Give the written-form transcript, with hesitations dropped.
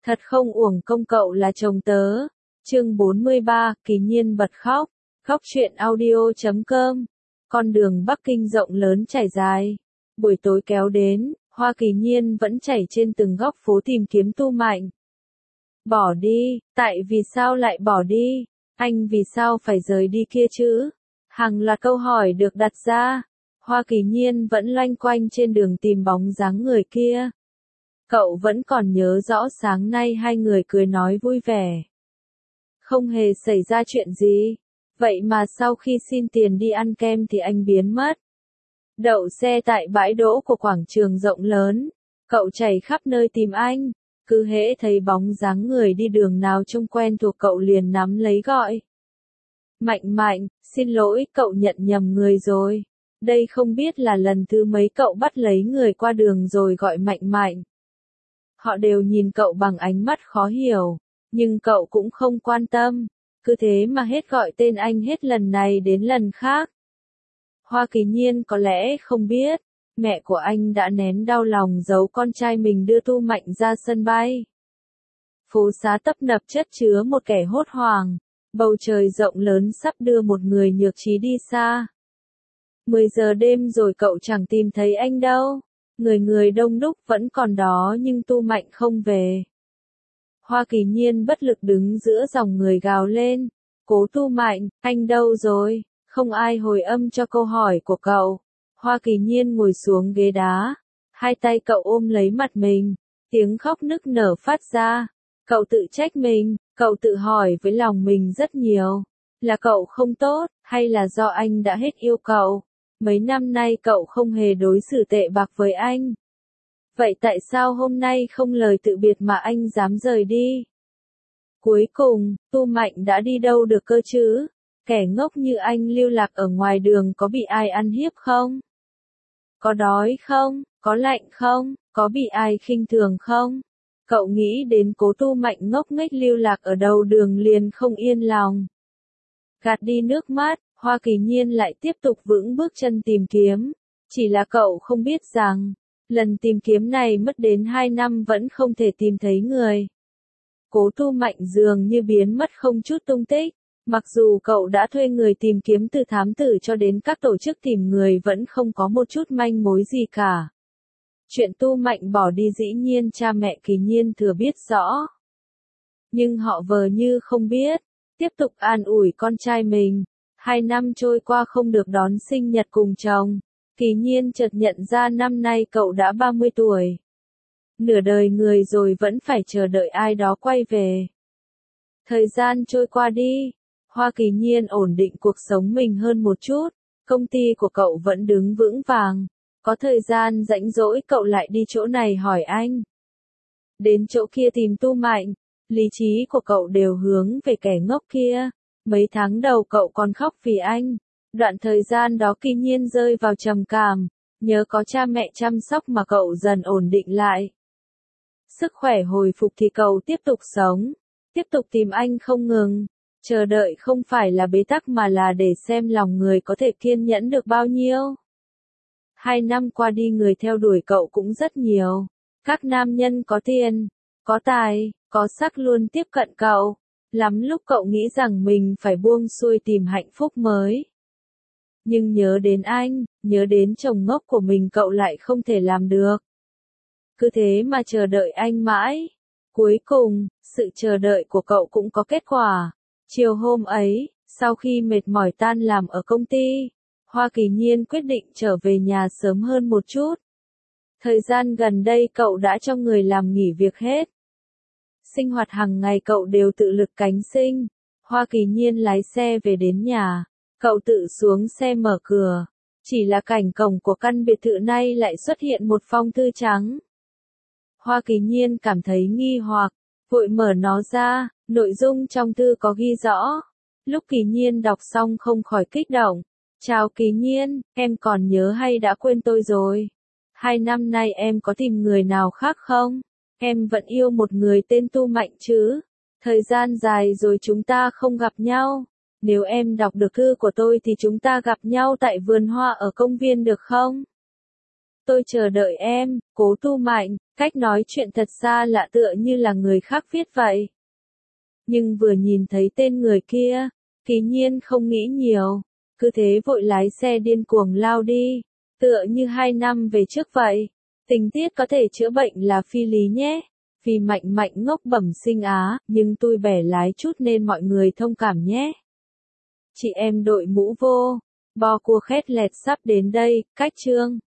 Thật không uổng công cậu là chồng tớ. Chương 43, Kỳ Nhiên bật khóc. Khóc chuyện audio.com. Con đường Bắc Kinh rộng lớn trải dài. Buổi tối kéo đến, Hoa Kỳ Nhiên vẫn chảy trên từng góc phố tìm kiếm Tu Mạnh. Bỏ đi, tại vì sao lại bỏ đi? Anh vì sao phải rời đi kia chứ? Hàng loạt câu hỏi được đặt ra. Hoa Kỳ Nhiên vẫn loanh quanh trên đường tìm bóng dáng người kia. Cậu vẫn còn nhớ rõ sáng nay hai người cười nói vui vẻ. Không hề xảy ra chuyện gì. Vậy mà sau khi xin tiền đi ăn kem thì anh biến mất. Đậu xe tại bãi đỗ của quảng trường rộng lớn. Cậu chạy khắp nơi tìm anh. Cứ hễ thấy bóng dáng người đi đường nào trông quen thuộc cậu liền nắm lấy gọi. Mạnh Mạnh, xin lỗi, cậu nhận nhầm người rồi. Đây không biết là lần thứ mấy cậu bắt lấy người qua đường rồi gọi Mạnh Mạnh. Họ đều nhìn cậu bằng ánh mắt khó hiểu, nhưng cậu cũng không quan tâm, cứ thế mà hết gọi tên anh hết lần này đến lần khác. Hoa Kỳ Nhiên có lẽ không biết, mẹ của anh đã nén đau lòng giấu con trai mình đưa Tu Mạnh ra sân bay. Phố xá tấp nập chất chứa một kẻ hốt hoảng, bầu trời rộng lớn sắp đưa một người nhược trí đi xa. 10 giờ đêm rồi cậu chẳng tìm thấy anh đâu. Người đông đúc vẫn còn đó nhưng Tu Mạnh không về. Hoa Kỳ Nhiên bất lực đứng giữa dòng người gào lên. Cố Tu Mạnh, anh đâu rồi? Không ai hồi âm cho câu hỏi của cậu. Hoa Kỳ Nhiên ngồi xuống ghế đá. Hai tay cậu ôm lấy mặt mình. Tiếng khóc nức nở phát ra. Cậu tự trách mình, cậu tự hỏi với lòng mình rất nhiều. Là cậu không tốt, hay là do anh đã hết yêu cậu? Mấy năm nay cậu không hề đối xử tệ bạc với anh. Vậy tại sao hôm nay không lời tự biệt mà anh dám rời đi? Cuối cùng, Tu Mạnh đã đi đâu được cơ chứ? Kẻ ngốc như anh lưu lạc ở ngoài đường có bị ai ăn hiếp không? Có đói không? Có lạnh không? Có bị ai khinh thường không? Cậu nghĩ đến Cố Tu Mạnh ngốc nghếch lưu lạc ở đầu đường liền không yên lòng. Gạt đi nước mắt, Hoa Kỳ Nhiên lại tiếp tục vững bước chân tìm kiếm. Chỉ là cậu không biết rằng, lần tìm kiếm này mất đến 2 năm vẫn không thể tìm thấy người. Cố Tu Mạnh dường như biến mất không chút tung tích. Mặc dù cậu đã thuê người tìm kiếm từ thám tử cho đến các tổ chức tìm người vẫn không có một chút manh mối gì cả. Chuyện Tu Mạnh bỏ đi dĩ nhiên cha mẹ Kỳ Nhiên thừa biết rõ. Nhưng họ vờ như không biết, tiếp tục an ủi con trai mình. 2 năm trôi qua không được đón sinh nhật cùng chồng. Kỳ Nhiên chợt nhận ra năm nay cậu đã 30 tuổi. Nửa đời người rồi vẫn phải chờ đợi ai đó quay về. Thời gian trôi qua đi. Hoa Kỳ Nhiên ổn định cuộc sống mình hơn một chút. Công ty của cậu vẫn đứng vững vàng. Có thời gian rảnh rỗi cậu lại đi chỗ này hỏi anh. Đến chỗ kia tìm Tu Mạnh. Lý trí của cậu đều hướng về kẻ ngốc kia. Mấy tháng đầu cậu còn khóc vì anh. Đoạn thời gian đó Kỳ Nhiên rơi vào trầm cảm. Nhớ có cha mẹ chăm sóc mà cậu dần ổn định lại. Sức khỏe hồi phục thì cậu tiếp tục sống. Tiếp tục tìm anh không ngừng. Chờ đợi không phải là bế tắc mà là để xem lòng người có thể kiên nhẫn được bao nhiêu. 2 năm qua đi người theo đuổi cậu cũng rất nhiều. Các nam nhân có tiền, có tài, có sắc luôn tiếp cận cậu. Lắm lúc cậu nghĩ rằng mình phải buông xuôi tìm hạnh phúc mới. Nhưng nhớ đến anh, nhớ đến chồng ngốc của mình cậu lại không thể làm được. Cứ thế mà chờ đợi anh mãi. Cuối cùng, sự chờ đợi của cậu cũng có kết quả. Chiều hôm ấy, sau khi mệt mỏi tan làm ở công ty, Hoa Kỳ Nhiên quyết định trở về nhà sớm hơn một chút. Thời gian gần đây cậu đã cho người làm nghỉ việc hết. Sinh hoạt hàng ngày cậu đều tự lực cánh sinh. Hoa Kỳ Nhiên lái xe về đến nhà. Cậu tự xuống xe mở cửa. Chỉ là cảnh cổng của căn biệt thự này lại xuất hiện một phong thư trắng. Hoa Kỳ Nhiên cảm thấy nghi hoặc, vội mở nó ra. Nội dung trong thư có ghi rõ. Lúc Kỳ Nhiên đọc xong không khỏi kích động. Chào Kỳ Nhiên, em còn nhớ hay đã quên tôi rồi? 2 năm nay em có tìm người nào khác không? Em vẫn yêu một người tên Tu Mạnh chứ? Thời gian dài rồi chúng ta không gặp nhau. Nếu em đọc được thư của tôi thì chúng ta gặp nhau tại vườn hoa ở công viên được không? Tôi chờ đợi em, Cố Tu Mạnh, cách nói chuyện thật xa lạ tựa như là người khác viết vậy. Nhưng vừa nhìn thấy tên người kia, Kỳ Nhiên không nghĩ nhiều, cứ thế vội lái xe điên cuồng lao đi, tựa như 2 năm về trước vậy. Tình tiết có thể chữa bệnh là phi lý nhé, vì Mạnh Mạnh ngốc bẩm sinh á, nhưng tôi bẻ lái chút nên mọi người thông cảm nhé. Chị em đội mũ vô, bo cua khét lẹt sắp đến đây, cách chương.